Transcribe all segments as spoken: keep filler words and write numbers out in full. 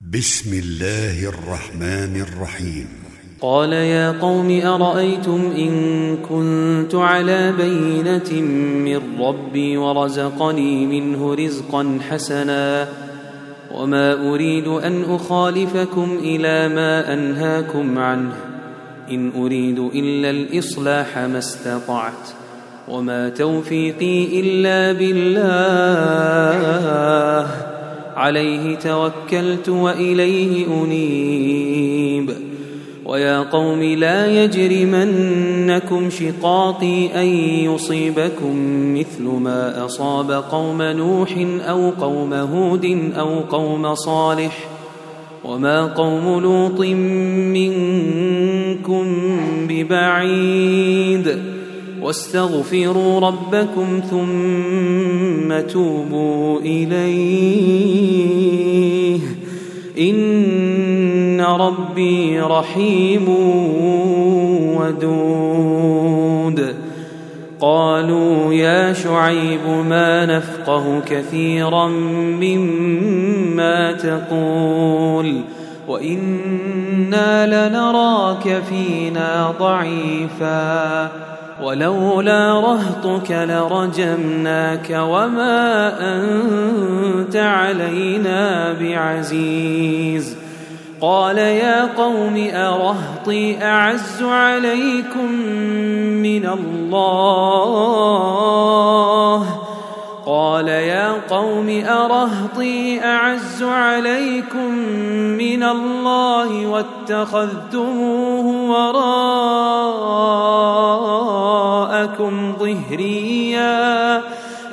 بسم الله الرحمن الرحيم. قال يا قوم أرأيتم إن كنت على بينة من ربي ورزقني منه رزقا حسنا وما أريد أن أخالفكم إلى ما أنهاكم عنه إن أريد إلا الإصلاح ما استطعت وما توفيقي إلا بالله عليه توكلت وإليه أنيب. ويا قوم لا يجرمنكم شقاقي أن يصيبكم مثل ما أصاب قوم نوح أو قوم هود أو قوم صالح وما قوم لوط منكم ببعيد واستغفروا ربكم ثم توبوا إليه إن ربي رحيم ودود. قالوا يا شعيب ما نفقه كثيرا مما تقول وإنا لنراك فينا ضعيفا ولولا رهطك لرجمناك وما أنت علينا بعزيز. قال يا قوم أرهطي أعز عليكم من الله قال يا قوم أرهطي أعز عليكم من الله واتخذتموه وراءكم ظهريا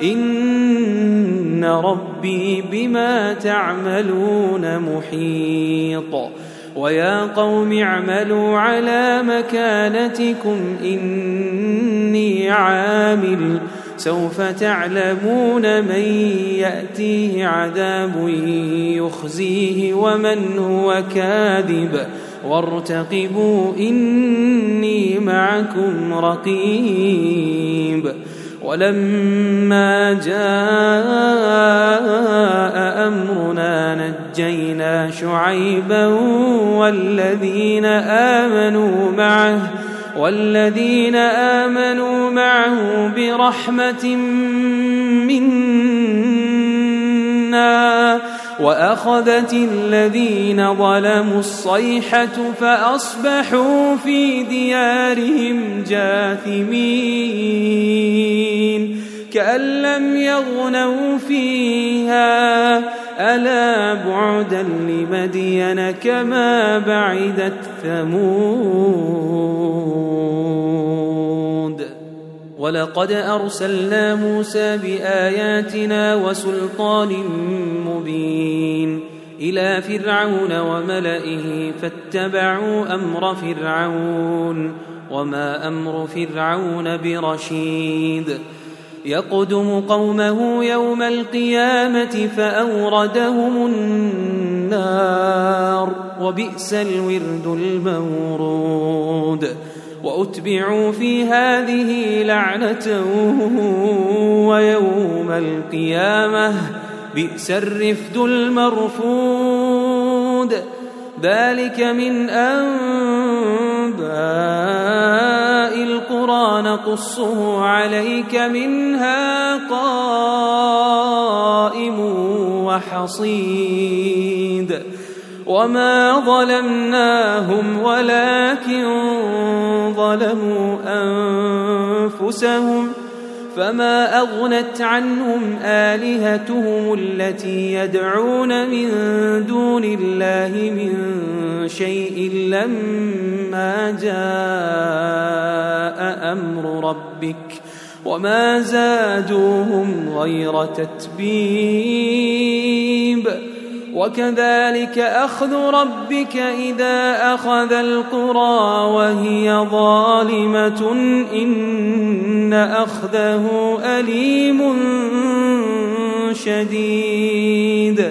إن ربي بما تعملون محيط. ويا قوم اعملوا على مكانتكم إني عامل سوف تعلمون من يأتيه عذاب يخزيه ومن هو كاذب وارتقبوا إني معكم رقيب. ولما جاء أمرنا نجينا شعيبا والذين آمنوا معه والذين آمنوا معه برحمة منا وأخذت الذين ظلموا الصيحة فأصبحوا في ديارهم جاثمين كأن لم يغنوا فيها ألا بعدا لمدين كما بعدت ثمود. ولقد أرسلنا موسى بآياتنا وسلطان مبين إلى فرعون وملئه فاتبعوا أمر فرعون وما أمر فرعون برشيد. يقدم قومه يوم القيامة فأوردهم النار وبئس الورد المورود. وأتبعوا في هذه لعنة ويوم القيامة بئس الرفد المرفود. ذلك من أنباء القرى نقصه عليك منها قائم وحصيد. وما ظلمناهم ولكن ظلموا أنفسهم فما أغنت عنهم آلهتهم التي يدعون من دون الله من شيء لما جاء أمر ربك وما زادوهم غير تتبيب. وكذلك أخذ ربك إذا أخذ القرى وهي ظالمة إن أخذه أليم شديد.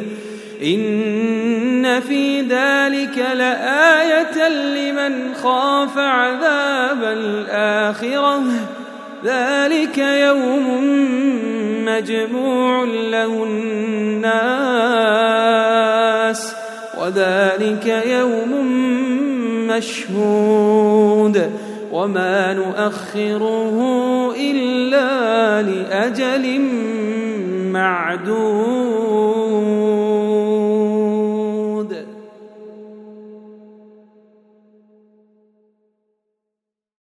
إن في ذلك لآية لمن خاف عذاب الآخرة ذلك يوم مجموع له الناس وذلك يوم مشهود وما نؤخره إلا لأجل معدود